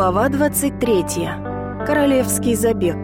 Глава 23. Королевский забег.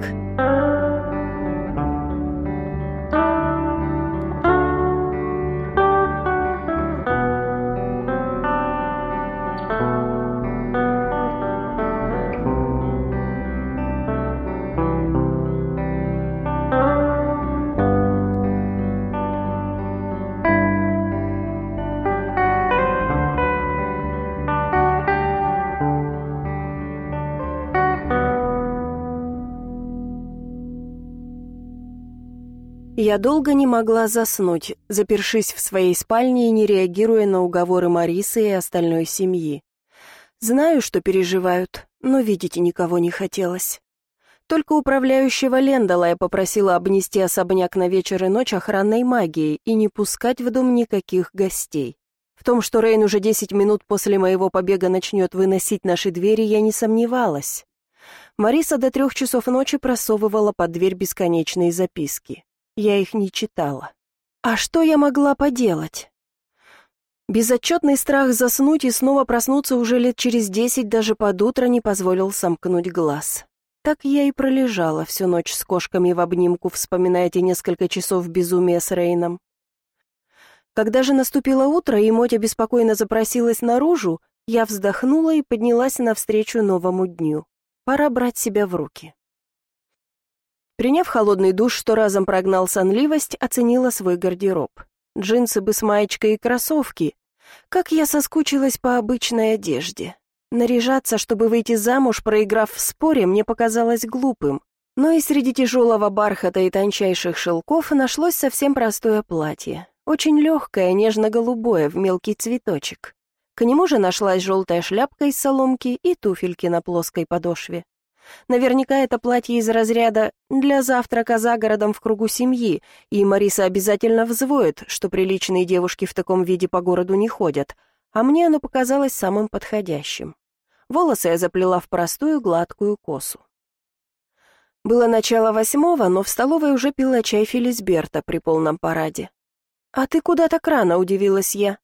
Я долго не могла заснуть, запершись в своей спальне и не реагируя на уговоры Марисы и остальной семьи. Знаю, что переживают, но видеть никого не хотелось. Только управляющего Лендала я попросила обнести особняк на вечер и ночь охранной магией и не пускать в дом никаких гостей. В том, что Рейн уже 10 минут после моего побега начнет выносить наши двери, я не сомневалась. Мариса до 3 часов ночи просовывала под дверь бесконечные записки. Я их не читала. А что я могла поделать? Безотчетный страх заснуть и снова проснуться уже лет через 10 даже под утро не позволил сомкнуть глаз. Так я и пролежала всю ночь с кошками в обнимку, вспоминая эти несколько часов безумия с Рейном. Когда же наступило утро, и Мотя беспокойно запросилась наружу, я вздохнула и поднялась навстречу новому дню. Пора брать себя в руки. Приняв холодный душ, что разом прогнал сонливость, оценила свой гардероб. Джинсы бы с маечкой и кроссовки. Как я соскучилась по обычной одежде. Наряжаться, чтобы выйти замуж, проиграв в споре, мне показалось глупым. Но и среди тяжелого бархата и тончайших шелков нашлось совсем простое платье. Очень легкое, нежно-голубое, в мелкий цветочек. К нему же нашлась желтая шляпка из соломки и туфельки на плоской подошве. Наверняка это платье из разряда «для завтрака за городом в кругу семьи», и Мариса обязательно взвоет, что приличные девушки в таком виде по городу не ходят, а мне оно показалось самым подходящим. Волосы я заплела в простую гладкую косу. Было начало 8, но в столовой уже пила чай Фелисберта при полном параде. «А ты куда так рано?» — удивилась я.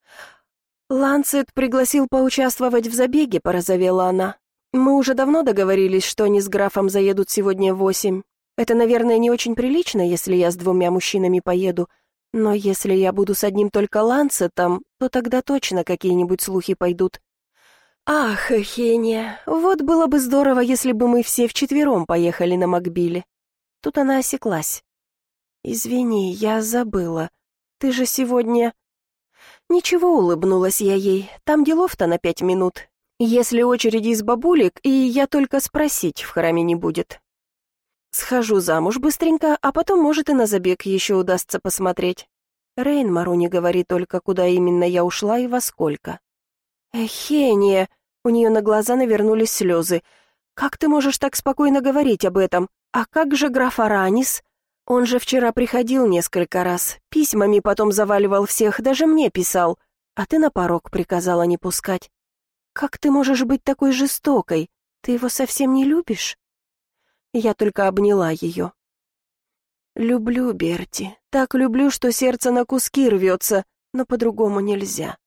«Ланцет пригласил поучаствовать в забеге», — порозовела она. «Мы уже давно договорились, что они с графом заедут сегодня в 8. Это, наверное, не очень прилично, если я с 2 мужчинами поеду, но если я буду с одним только Ланцетом, то тогда точно какие-нибудь слухи пойдут». «Ах, Хения, вот было бы здорово, если бы мы все вчетвером поехали на Макбиле». Тут она осеклась. «Извини, я забыла. Ты же сегодня...» «Ничего», — улыбнулась я ей, — «там делов-то на 5 минут. Если очереди из бабулек, и я только спросить в храме не будет. Схожу замуж быстренько, а потом, может, и на забег еще удастся посмотреть. Рейн Маруни говорит только, куда именно я ушла и во сколько». «Эхения!» — у нее на глаза навернулись слезы. «Как ты можешь так спокойно говорить об этом? А как же граф Аранис? Он же вчера приходил несколько раз, письмами потом заваливал всех, даже мне писал, а ты на порог приказала не пускать. Как ты можешь быть такой жестокой? Ты его совсем не любишь?» Я только обняла ее. «Люблю, Берти, так люблю, что сердце на куски рвется, но по-другому нельзя.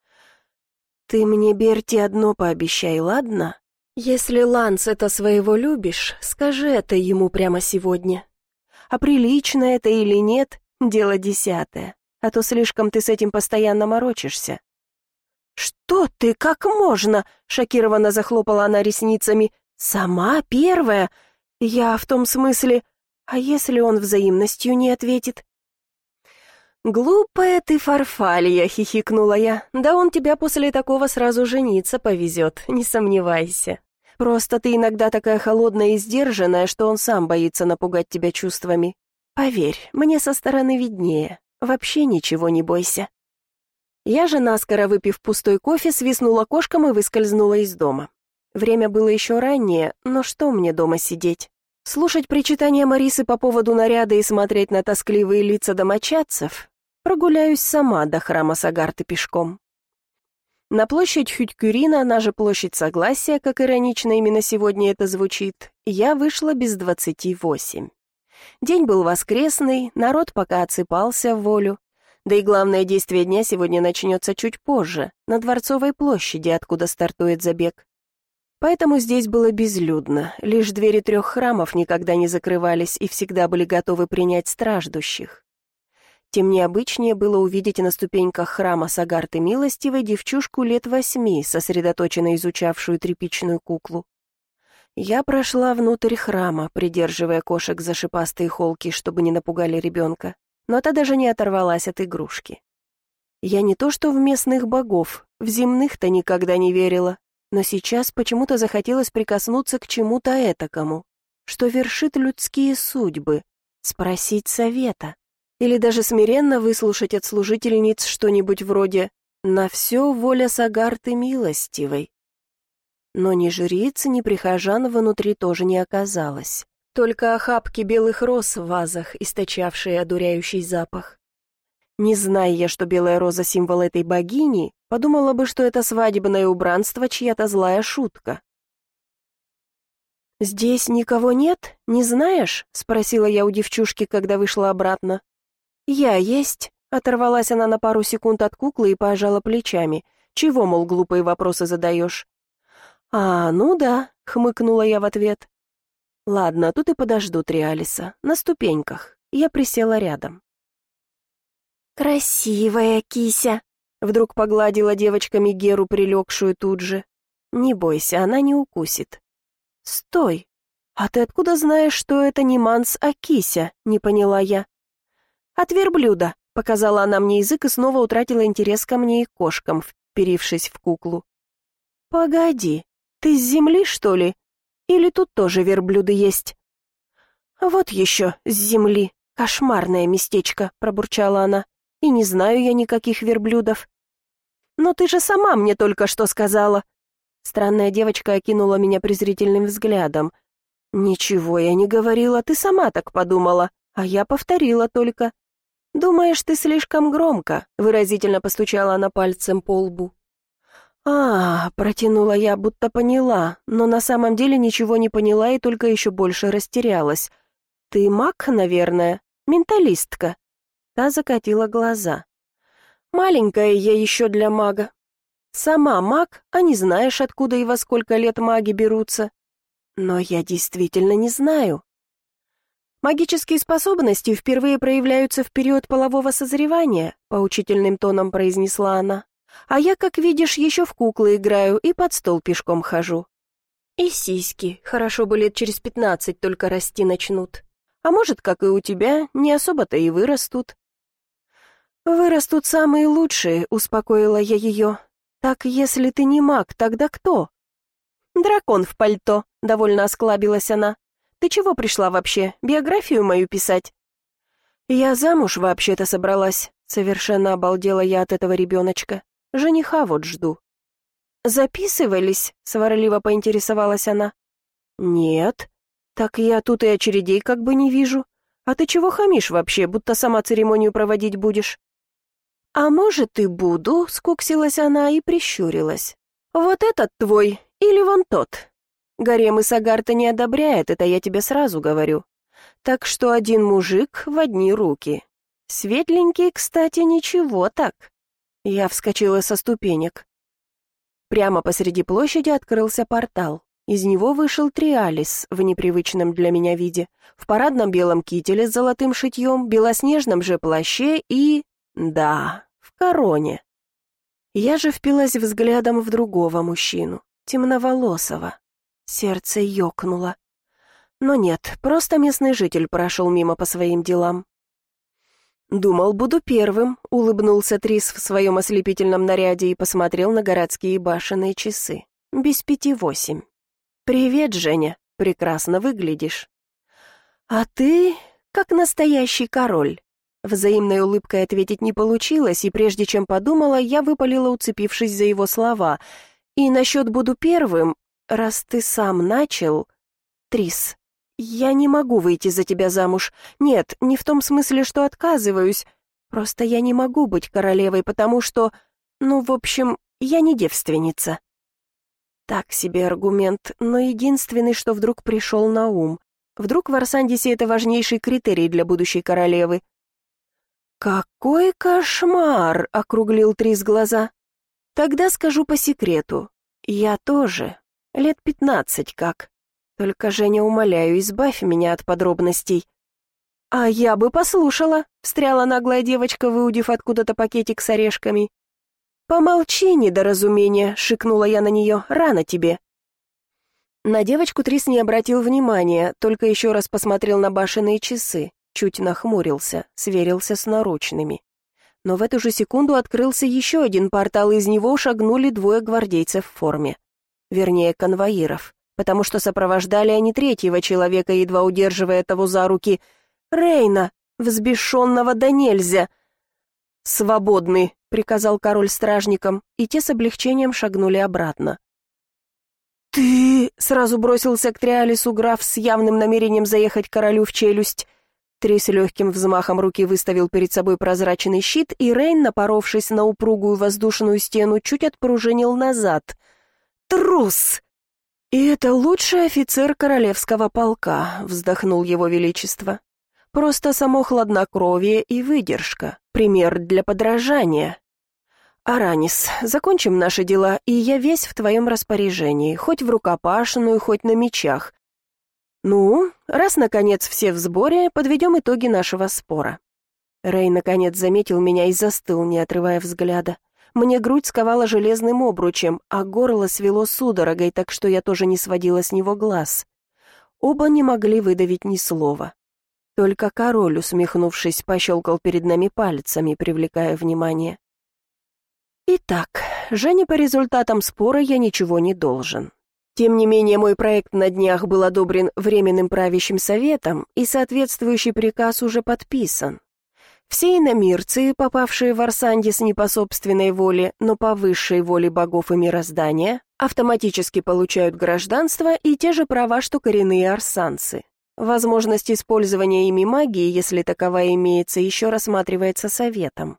Ты мне, Берти, одно пообещай, ладно? Если Ланцета своего любишь, скажи это ему прямо сегодня. А прилично это или нет, дело 10, а то слишком ты с этим постоянно морочишься». «Что ты, как можно?» — шокированно захлопала она ресницами. «Сама первая? Я в том смысле... А если он взаимностью не ответит?» «Глупая ты, Фарфалья», — хихикнула я. «Да он тебя после такого сразу жениться повезет, не сомневайся. Просто ты иногда такая холодная и сдержанная, что он сам боится напугать тебя чувствами. Поверь, мне со стороны виднее. Вообще ничего не бойся». Я же, наскоро выпив пустой кофе, свистнула кошкам и выскользнула из дома. Время было еще раннее, но что мне дома сидеть? Слушать причитания Марисы по поводу наряда и смотреть на тоскливые лица домочадцев? Прогуляюсь сама до храма Сагарты пешком. На площадь Хюдькюрина, она же площадь Согласия, как иронично именно сегодня это звучит, я вышла без 28. День был воскресный, народ пока отсыпался в волю. Да и главное действие дня сегодня начнется чуть позже, на Дворцовой площади, откуда стартует забег. Поэтому здесь было безлюдно, лишь двери 3 храмов никогда не закрывались и всегда были готовы принять страждущих. Тем необычнее было увидеть на ступеньках храма Сагарты Милостивой девчушку лет 8, сосредоточенно изучавшую тряпичную куклу. Я прошла внутрь храма, придерживая кошек за шипастые холки, чтобы не напугали ребенка, но та даже не оторвалась от игрушки. Я не то что в местных богов, в земных-то никогда не верила, но сейчас почему-то захотелось прикоснуться к чему-то этакому, что вершит людские судьбы, спросить совета, или даже смиренно выслушать от служительниц что-нибудь вроде «На все воля Сагарты Милостивой». Но ни жриц, ни прихожан внутри тоже не оказалось. Только охапки белых роз в вазах, источавшие одуряющий запах. Не зная я, что белая роза — символ этой богини, подумала бы, что это свадебное убранство чья-то злая шутка. «Здесь никого нет? Не знаешь?» — спросила я у девчушки, когда вышла обратно. «Я есть», — оторвалась она на пару секунд от куклы и пожала плечами. «Чего, мол, глупые вопросы задаешь?» «А, ну да», — хмыкнула я в ответ. «Ладно, тут и подожду Триалиса, на ступеньках». Я присела рядом. «Красивая кися», — вдруг погладила девочка Мегеру, прилегшую тут же. «Не бойся, она не укусит». «Стой! А ты откуда знаешь, что это не манс, а кися?» — не поняла я. «От верблюда», — показала она мне язык и снова утратила интерес ко мне и кошкам, вперившись в куклу. «Погоди, ты с земли, что ли? Или тут тоже верблюды есть?» «Вот еще, с земли. Кошмарное местечко», — пробурчала она. «И не знаю я никаких верблюдов». «Но ты же сама мне только что сказала». Странная девочка окинула меня презрительным взглядом. «Ничего я не говорила, ты сама так подумала, а я повторила только». «Думаешь, ты слишком громко», — выразительно постучала она пальцем по лбу. Протянула я, будто поняла, но на самом деле ничего не поняла и только еще больше растерялась. «Ты маг, наверное? Менталистка?» Та закатила глаза. «Маленькая я еще для мага. Сама маг, а не знаешь, откуда и во сколько лет маги берутся. Но я действительно не знаю. Магические способности впервые проявляются в период полового созревания», — поучительным тоном произнесла она. «А я, как видишь, еще в куклы играю и под стол пешком хожу. И сиськи, хорошо бы лет через 15 только расти начнут. А может, как и у тебя, не особо-то и вырастут». «Вырастут самые лучшие», — успокоила я ее. «Так если ты не маг, тогда кто?» «Дракон в пальто», — довольно осклабилась она. «Ты чего пришла вообще, биографию мою писать?» «Я замуж вообще-то собралась», — совершенно обалдела я от этого ребеночка. «Жениха вот жду». «Записывались?» — сварливо поинтересовалась она. «Нет. Так я тут и очередей как бы не вижу. А ты чего хамишь вообще, будто сама церемонию проводить будешь?» «А может, и буду», — скуксилась она и прищурилась. «Вот этот твой или вон тот? Гарем и Сагарта не одобряет, это я тебе сразу говорю. Так что один мужик в одни руки. Светленький, кстати, ничего так». Я вскочила со ступенек. Прямо посреди площади открылся портал. Из него вышел Триалис в непривычном для меня виде, в парадном белом кителе с золотым шитьем, белоснежном же плаще и... да, в короне. Я же впилась взглядом в другого мужчину, темноволосого. Сердце ёкнуло. Но нет, просто местный житель прошел мимо по своим делам. «Думал, буду первым», — улыбнулся Трис в своем ослепительном наряде и посмотрел на городские башенные часы. «Без 5:08. «Привет, Женя, прекрасно выглядишь». «А ты как настоящий король». Взаимной улыбкой ответить не получилось, и прежде чем подумала, я выпалила, уцепившись за его слова. «И насчет буду первым, раз ты сам начал...» «Трис, я не могу выйти за тебя замуж. Нет, не в том смысле, что отказываюсь. Просто я не могу быть королевой, потому что... ну, в общем, я не девственница». Так себе аргумент, но единственный, что вдруг пришел на ум. Вдруг в Арсандисе это важнейший критерий для будущей королевы. «Какой кошмар!» — округлил Трис глаза. «Тогда скажу по секрету. Я тоже. Лет 15 как. Только, Женя, умоляю, избавь меня от подробностей». «А я бы послушала», — встряла наглая девочка, выудив откуда-то пакетик с орешками. «Помолчи, недоразумение», — шикнула я на нее, — «рано тебе». На девочку Трис не обратил внимания, только еще раз посмотрел на башенные часы, чуть нахмурился, сверился с наручными. Но в эту же секунду открылся еще один портал, и из него шагнули 2 гвардейцев в форме. Вернее, конвоиров, потому что сопровождали они 3-го человека, едва удерживая того за руки. Рейна, взбешенного да нельзя. «Свободны», — приказал король стражникам, и те с облегчением шагнули обратно. «Ты...» — сразу бросился к Триалису граф с явным намерением заехать королю в челюсть. Трис легким взмахом руки выставил перед собой прозрачный щит, и Рейн, напоровшись на упругую воздушную стену, чуть отпружинил назад. «Трус!» «И это лучший офицер королевского полка», — вздохнул его величество. «Просто само хладнокровие и выдержка, пример для подражания. Аранис, закончим наши дела, и я весь в твоем распоряжении, хоть в рукопашную, хоть на мечах. Ну, раз, наконец, все в сборе, подведем итоги нашего спора». Рей, наконец, заметил меня и застыл, не отрывая взгляда. Мне грудь сковала железным обручем, а горло свело судорогой, так что я тоже не сводила с него глаз. Оба не могли выдавить ни слова. Только король, усмехнувшись, пощелкал перед нами пальцами, привлекая внимание. «Итак, Жене, по результатам спора я ничего не должен. Тем не менее, мой проект на днях был одобрен Временным правящим советом, и соответствующий приказ уже подписан. Все иномирцы, попавшие в Арсандис не по собственной воле, но по высшей воле богов и мироздания, автоматически получают гражданство и те же права, что коренные арсанцы. Возможность использования ими магии, если таковая имеется, еще рассматривается советом».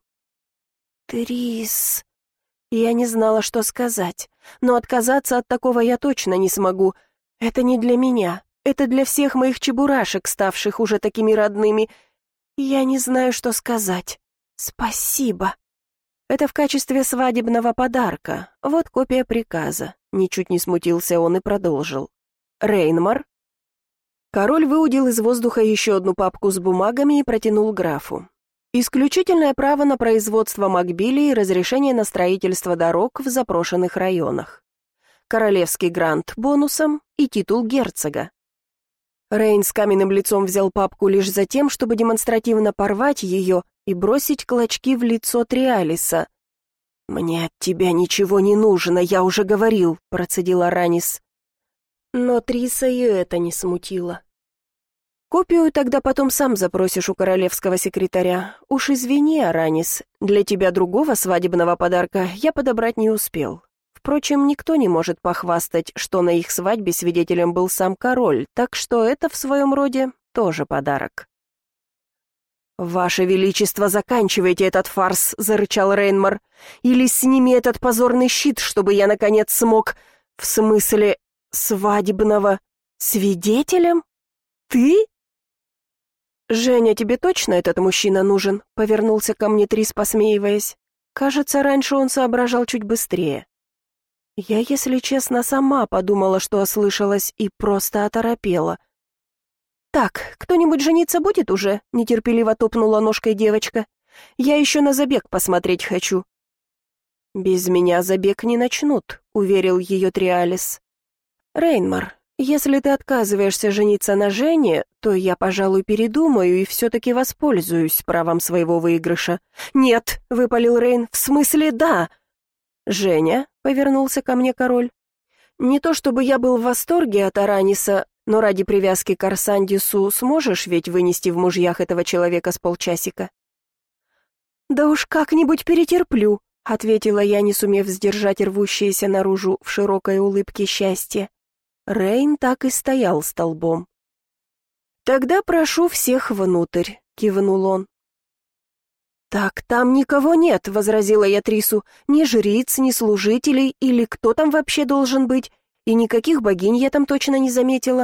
«Трис...» Я не знала, что сказать, но отказаться от такого я точно не смогу. Это не для меня, это для всех моих чебурашек, ставших уже такими родными. Я не знаю, что сказать. Спасибо. Это в качестве свадебного подарка. Вот копия приказа. Ничуть не смутился он и продолжил. Рейнмар. Король выудил из воздуха еще одну папку с бумагами и протянул графу. Исключительное право на производство мобилей и разрешение на строительство дорог в запрошенных районах. Королевский грант бонусом и титул герцога. Рейн с каменным лицом взял папку лишь за тем, чтобы демонстративно порвать ее и бросить клочки в лицо Триалиса. «Мне от тебя ничего не нужно, я уже говорил», — процедил Аранис. Но Триса и это не смутило. «Копию тогда потом сам запросишь у королевского секретаря. Уж извини, Аранис, для тебя другого свадебного подарка я подобрать не успел. Впрочем, никто не может похвастать, что на их свадьбе свидетелем был сам король, так что это в своем роде тоже подарок». «Ваше Величество, заканчивайте этот фарс», — зарычал Рейнмар. «Или сними этот позорный щит, чтобы я, наконец, смог... В смысле, свадебного... Свидетелем? Ты?» «Женя, тебе точно этот мужчина нужен?» — повернулся ко мне Трис, посмеиваясь. Кажется, раньше он соображал чуть быстрее. Я, если честно, сама подумала, что ослышалась, и просто оторопела. «Так, кто-нибудь жениться будет уже?» — нетерпеливо топнула ножкой девочка. «Я еще на забег посмотреть хочу». «Без меня забег не начнут», — уверил ее Триалис. «Рейнмар, если ты отказываешься жениться на Жене, то я, пожалуй, передумаю и все-таки воспользуюсь правом своего выигрыша». «Нет», — выпалил Рейн, — «в смысле да». «Женя», — повернулся ко мне король, — «не то чтобы я был в восторге от Араниса, но ради привязки к Арсандису сможешь ведь вынести в мужьях этого человека с полчасика?» «Да уж как-нибудь перетерплю», — ответила я, не сумев сдержать рвущееся наружу в широкой улыбке счастья. Рейн так и стоял столбом. «Тогда прошу всех внутрь», — кивнул он. «Так там никого нет», — возразила я Трису, «ни жриц, ни служителей, или кто там вообще должен быть, и никаких богинь я там точно не заметила».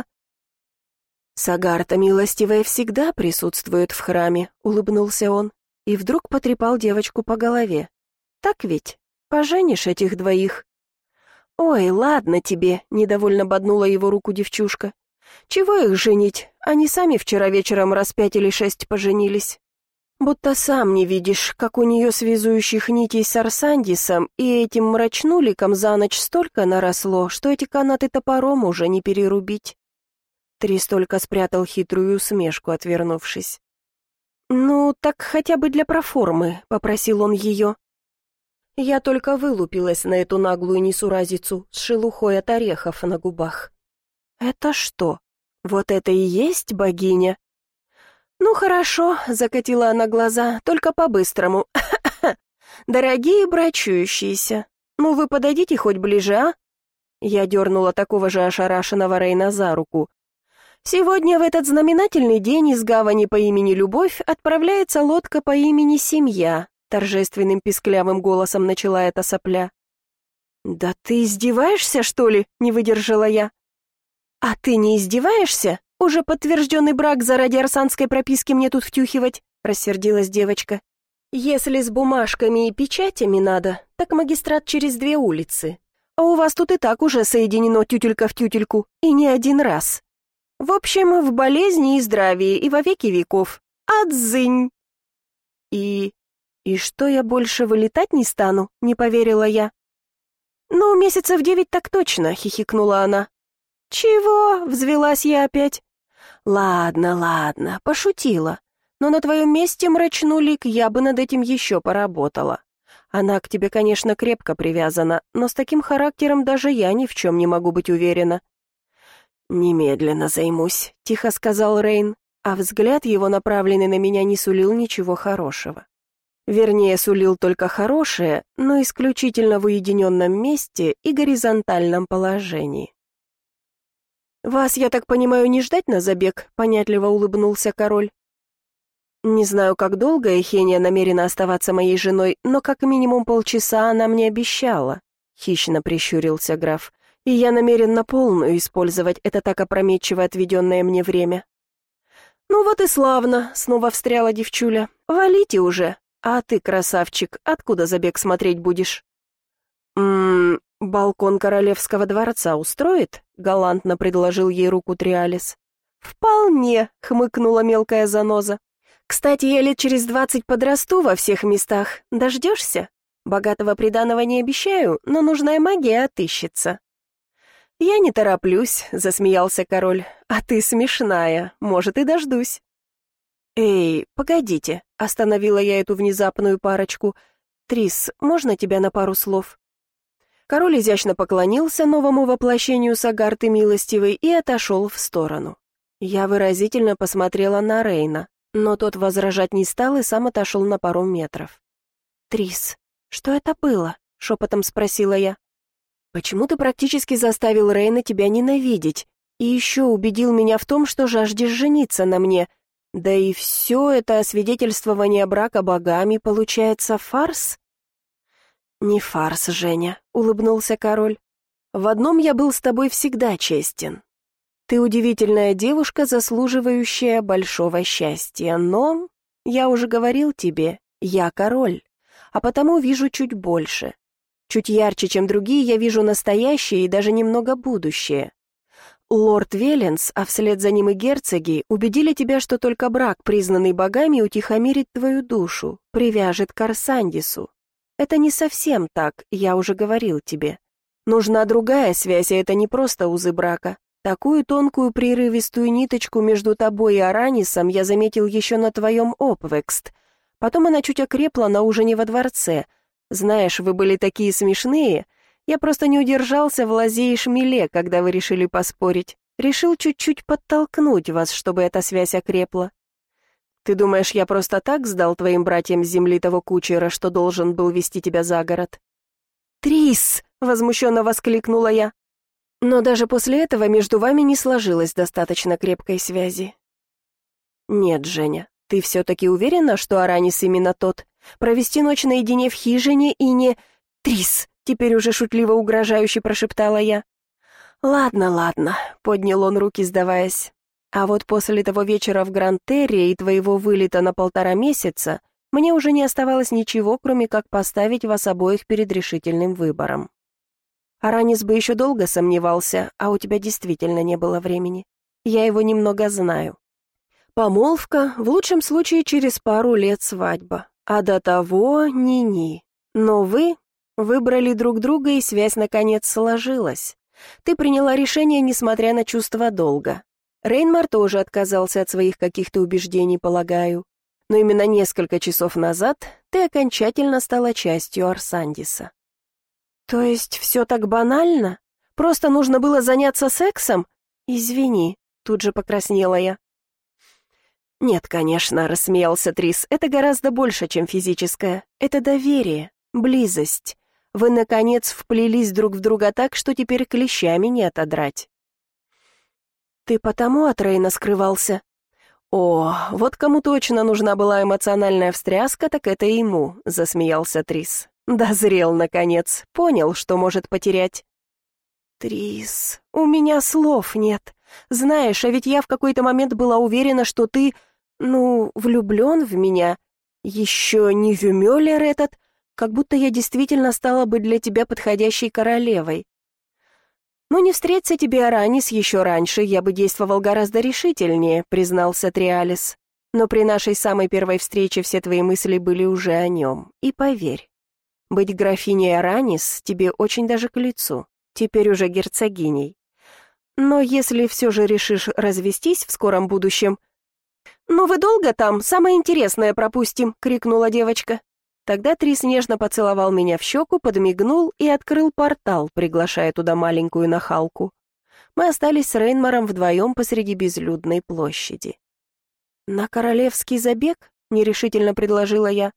«Сагарта милостивая всегда присутствует в храме», — улыбнулся он, и вдруг потрепал девочку по голове. «Так ведь? Поженишь этих двоих?» «Ой, ладно тебе», — недовольно боднула его руку девчушка. «Чего их женить? Они сами вчера вечером раз 5 или 6 поженились. Будто сам не видишь, как у нее связующих нитей с Арсандисом и этим мрачнуликом за ночь столько наросло, что эти канаты топором уже не перерубить». Трис только спрятал хитрую усмешку, отвернувшись. «Ну, так хотя бы для проформы», — попросил он ее. Я только вылупилась на эту наглую несуразицу с шелухой от орехов на губах. «Это что? Вот это и есть богиня?» «Ну хорошо», — закатила она глаза, — «только по-быстрому. Дорогие брачующиеся, ну вы подойдите хоть ближе, а?» Я дернула такого же ошарашенного Рейна за руку. «Сегодня в этот знаменательный день из гавани по имени Любовь отправляется лодка по имени Семья», — торжественным писклявым голосом начала эта сопля. «Да ты издеваешься, что ли?» — не выдержала я. «А ты не издеваешься? Уже подтвержденный брак заради арсанской прописки мне тут втюхивать?» — рассердилась девочка. «Если с бумажками и печатями надо, так магистрат через 2 улицы. А у вас тут и так уже соединено тютелька в тютельку, и не один раз. В общем, в болезни и здравии, и во веки веков. Адзынь!» «И что, я больше вылетать не стану?» — не поверила я. «Ну, месяцев 9 так точно», — хихикнула она. «Чего?» — взвелась я опять. «Ладно, пошутила. Но на твоем месте, мрачнулик, я бы над этим еще поработала. Она к тебе, конечно, крепко привязана, но с таким характером даже я ни в чем не могу быть уверена». «Немедленно займусь», — тихо сказал Рейн, а взгляд его, направленный на меня, не сулил ничего хорошего. Вернее, сулил только хорошее, но исключительно в уединенном месте и горизонтальном положении. «Вас, я так понимаю, не ждать на забег?» — понятливо улыбнулся король. «Не знаю, как долго Эхения намерена оставаться моей женой, но как минимум полчаса она мне обещала», — хищно прищурился граф, «и я намерен на полную использовать это так опрометчиво отведенное мне время». «Ну вот и славно», — снова встряла девчуля, «валите уже, а ты, красавчик, откуда забег смотреть будешь?» «Балкон королевского дворца устроит?» — галантно предложил ей руку Триалис. «Вполне», — хмыкнула мелкая заноза. «Кстати, я лет через 20 подрасту во всех местах. Дождешься? Богатого приданого не обещаю, но нужная магия отыщется». «Я не тороплюсь», — засмеялся король. «А ты смешная, может, и дождусь». «Эй, погодите», — остановила я эту внезапную парочку. «Трис, можно тебя на пару слов?» Король изящно поклонился новому воплощению Сагарты Милостивой и отошел в сторону. Я выразительно посмотрела на Рейна, но тот возражать не стал и сам отошел на пару метров. «Трис, что это было?» — шепотом спросила я. «Почему ты практически заставил Рейна тебя ненавидеть и еще убедил меня в том, что жаждешь жениться на мне? Да и все это освидетельствование брака богами получается фарс?» «Не фарс, Женя», — улыбнулся король. «В одном я был с тобой всегда честен. Ты удивительная девушка, заслуживающая большого счастья, но, я уже говорил тебе, я король, а потому вижу чуть больше. Чуть ярче, чем другие, я вижу настоящее и даже немного будущее. Лорд Веленс, а вслед за ним и герцоги, убедили тебя, что только брак, признанный богами, утихомирит твою душу, привяжет к Арсандису. Это не совсем так, я уже говорил тебе. Нужна другая связь, и это не просто узы брака. Такую тонкую прерывистую ниточку между тобой и Аранисом я заметил еще на твоем Опвекст. Потом она чуть окрепла на ужине во дворце. Знаешь, вы были такие смешные. Я просто не удержался в лазе и шмеле, когда вы решили поспорить. Решил чуть-чуть подтолкнуть вас, чтобы эта связь окрепла. Ты думаешь, я просто так сдал твоим братьям с земли того кучера, что должен был вести тебя за город?» «Трис!» — возмущенно воскликнула я. «Но даже после этого между вами не сложилось достаточно крепкой связи». «Нет, Женя, ты все-таки уверена, что Аранис именно тот? Провести ночь наедине в хижине и не...» «Трис!» — теперь уже шутливо угрожающе прошептала я. «Ладно», — поднял он руки, сдаваясь. «А вот после того вечера в Гран-Терре и твоего вылета на 1,5 месяца мне уже не оставалось ничего, кроме как поставить вас обоих перед решительным выбором». Аранис бы еще долго сомневался, а у тебя действительно не было времени. Я его немного знаю. Помолвка, в лучшем случае через пару лет свадьба, а до того ни-ни. Но вы выбрали друг друга, и связь наконец сложилась. Ты приняла решение, несмотря на чувство долга. Рейнмар тоже отказался от своих каких-то убеждений, полагаю. Но именно несколько часов назад ты окончательно стала частью Арсандиса. То есть все так банально? Просто нужно было заняться сексом? Извини, тут же покраснела я. Нет, конечно, рассмеялся Трис, это гораздо больше, чем физическое. Это доверие, близость. Вы, наконец, вплелись друг в друга так, что теперь клещами не отодрать. Ты потому от Рейна скрывался? О, вот кому точно нужна была эмоциональная встряска, так это ему, засмеялся Трис. Дозрел, наконец, понял, что может потерять. Трис, у меня слов нет. Знаешь, а ведь я в какой-то момент была уверена, что ты, влюблен в меня. Еще не Вюмёлер этот, как будто я действительно стала бы для тебя подходящей королевой. «Ну, не встреться тебе, Аранис, еще раньше, я бы действовал гораздо решительнее», — признался Триалис. «Но при нашей самой первой встрече все твои мысли были уже о нем. И поверь, быть графиней Аранис тебе очень даже к лицу, теперь уже герцогиней. Но если все же решишь развестись в скором будущем...» «Ну вы долго там? Самое интересное пропустим!» — крикнула девочка. Тогда Трис нежно поцеловал меня в щеку, подмигнул и открыл портал, приглашая туда маленькую нахалку. Мы остались с Рейнмаром вдвоем посреди безлюдной площади. «На королевский забег?» — нерешительно предложила я.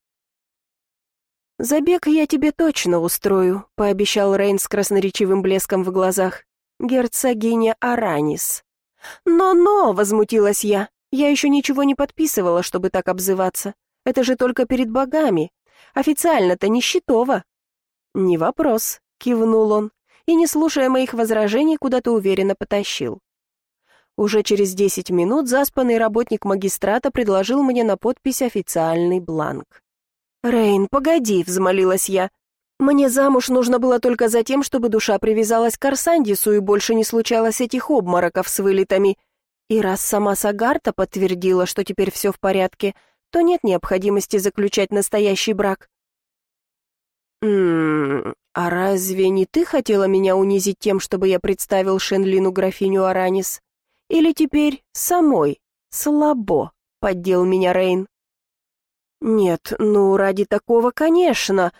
«Забег я тебе точно устрою», — пообещал Рейн с красноречивым блеском в глазах. «Герцогиня Аранис». «Но-но!» — возмутилась я. «Я еще ничего не подписывала, чтобы так обзываться. Это же только перед богами. Официально-то нищетово». «Не вопрос», — кивнул он, и, не слушая моих возражений, куда-то уверенно потащил. Уже через 10 минут заспанный работник магистрата предложил мне на подпись официальный бланк. «Рейн, погоди», — взмолилась я. «Мне замуж нужно было только за тем, чтобы душа привязалась к Арсандису и больше не случалось этих обмороков с вылетами. И раз сама Сагарта подтвердила, что теперь все в порядке, то нет необходимости заключать настоящий брак». А разве не ты хотела меня унизить тем, чтобы я представил Шенлину графиню Аранис? Или теперь самой? Слабо», — поддел меня Рейн. «Нет, ради такого, конечно.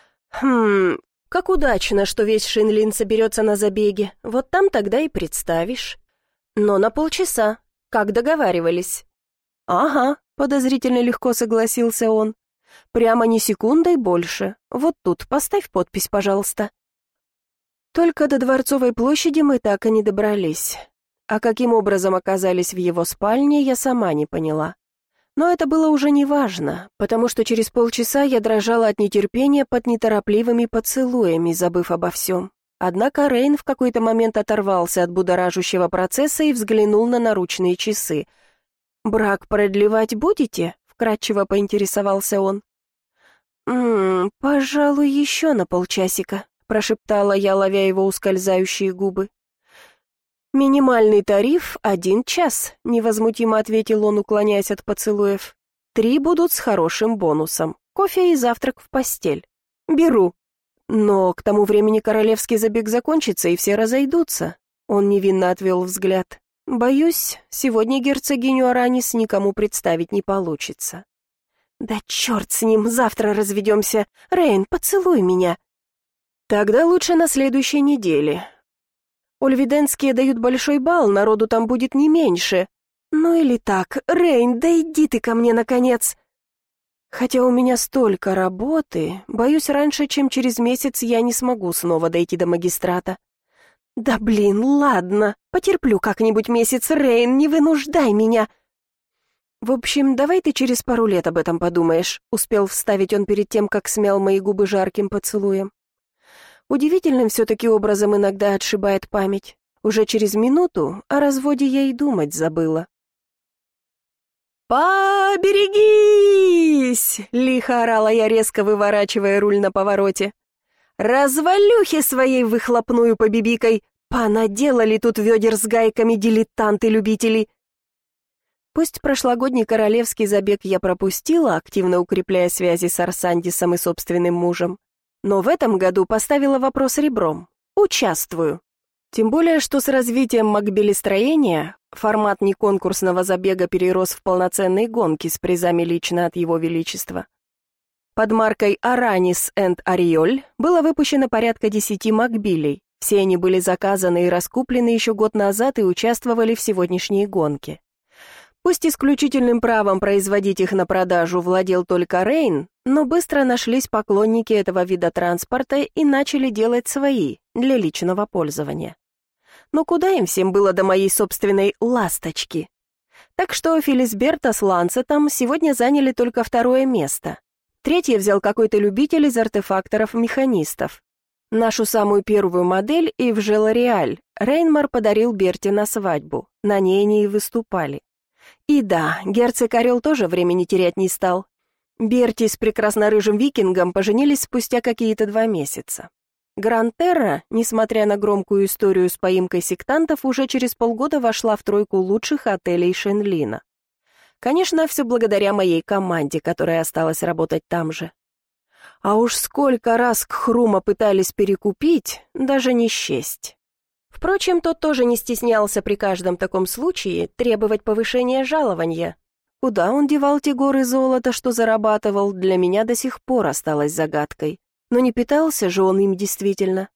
Как удачно, что весь Шенлин соберется на забеге. Вот там тогда и представишь. Но на полчаса, как договаривались». «Ага», — подозрительно легко согласился он. «Прямо ни секундой больше. Вот тут поставь подпись, пожалуйста». Только до Дворцовой площади мы так и не добрались. А каким образом оказались в его спальне, я сама не поняла. Но это было уже неважно, потому что через полчаса я дрожала от нетерпения под неторопливыми поцелуями, забыв обо всем. Однако Рейн в какой-то момент оторвался от будоражущего процесса и взглянул на наручные часы. «Брак продлевать будете?» — вкратчиво поинтересовался он. «Пожалуй, еще на полчасика», — прошептала я, ловя его ускользающие губы. «Минимальный тариф — 1 час», — невозмутимо ответил он, уклоняясь от поцелуев. 3 будут с хорошим бонусом. Кофе и завтрак в постель. Беру. Но к тому времени королевский забег закончится, и все разойдутся». Он невинно отвел взгляд. «Боюсь, сегодня герцогиню Аранис никому представить не получится». «Да черт с ним, завтра разведемся. Рейн, поцелуй меня». «Тогда лучше на следующей неделе. Ольвиденские дают большой бал, народу там будет не меньше. Ну или так, Рейн, да иди ты ко мне, наконец». «Хотя у меня столько работы, боюсь, раньше, чем через месяц я не смогу снова дойти до магистрата». «Да блин, ладно, потерплю как-нибудь месяц, Рейн, не вынуждай меня». «В общем, давай ты через пару лет об этом подумаешь», — успел вставить он перед тем, как смял мои губы жарким поцелуем. Удивительным все-таки образом иногда отшибает память. Уже через минуту о разводе я и думать забыла. «Поберегись!» — лихо орала я, резко выворачивая руль на повороте. Развалюхи своей выхлопную побибикой! Понаделали тут ведер с гайками дилетанты-любители. Пусть прошлогодний королевский забег я пропустила, активно укрепляя связи с Арсандисом и собственным мужем, но в этом году поставила вопрос ребром. Участвую. Тем более, что с развитием макбелестроения формат неконкурсного забега перерос в полноценные гонки с призами лично от Его Величества. Под маркой «Аранис энд Ариоль» было выпущено порядка 10 макбилей. Все они были заказаны и раскуплены еще год назад и участвовали в сегодняшней гонке. Пусть исключительным правом производить их на продажу владел только Рейн, но быстро нашлись поклонники этого вида транспорта и начали делать свои, для личного пользования. Но куда им всем было до моей собственной «ласточки»? Так что Филисберта с Ланцетом сегодня заняли только 2-е место. 3-е взял какой-то любитель из артефакторов-механистов. Нашу самую первую модель Ив Желариаль Рейнмар подарил Берте на свадьбу, на ней они и выступали. И да, герцог Орел тоже времени терять не стал. Берти с прекрасно-рыжим викингом поженились спустя какие-то 2 месяца. Гран-Терра, несмотря на громкую историю с поимкой сектантов, уже через полгода вошла в 3 лучших отелей Шенлина. Конечно, все благодаря моей команде, которая осталась работать там же. А уж сколько раз Кхрума пытались перекупить, даже не счесть. Впрочем, тот тоже не стеснялся при каждом таком случае требовать повышения жалования. Куда он девал те горы золота, что зарабатывал, для меня до сих пор осталось загадкой. Но не питался же он им действительно.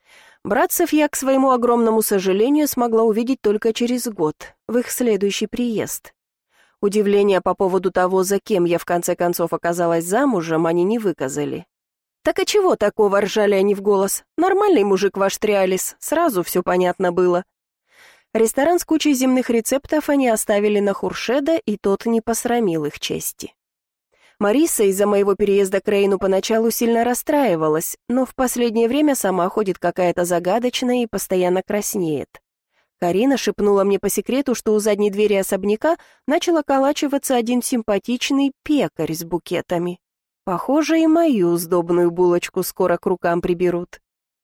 Братцев я, к своему огромному сожалению, смогла увидеть только через год, в их следующий приезд. Удивления по поводу того, за кем я в конце концов оказалась замужем, они не выказали. «Так а чего такого?» — ржали они в голос. «Нормальный мужик ваш Триалис, сразу все понятно было». Ресторан с кучей земных рецептов они оставили на Хуршеда, и тот не посрамил их чести. Мариса из-за моего переезда к Рейну поначалу сильно расстраивалась, но в последнее время сама ходит какая-то загадочная и постоянно краснеет. Карина шепнула мне по секрету, что у задней двери особняка начал околачиваться один симпатичный пекарь с букетами. Похоже, и мою сдобную булочку скоро к рукам приберут.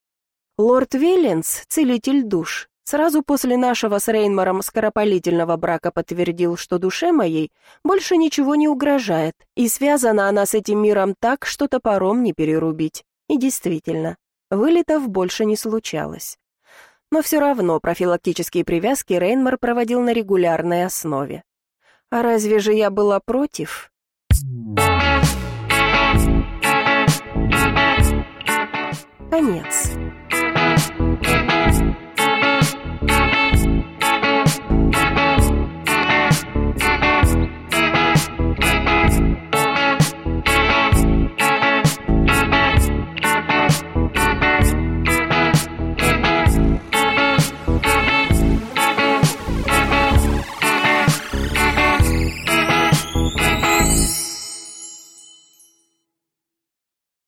Лорд Велленс, целитель душ, сразу после нашего с Рейнмаром скоропалительного брака подтвердил, что душе моей больше ничего не угрожает, и связана она с этим миром так, что топором не перерубить. И действительно, вылетов больше не случалось. Но все равно профилактические привязки Рейнмар проводил на регулярной основе. А разве же я была против? Конец.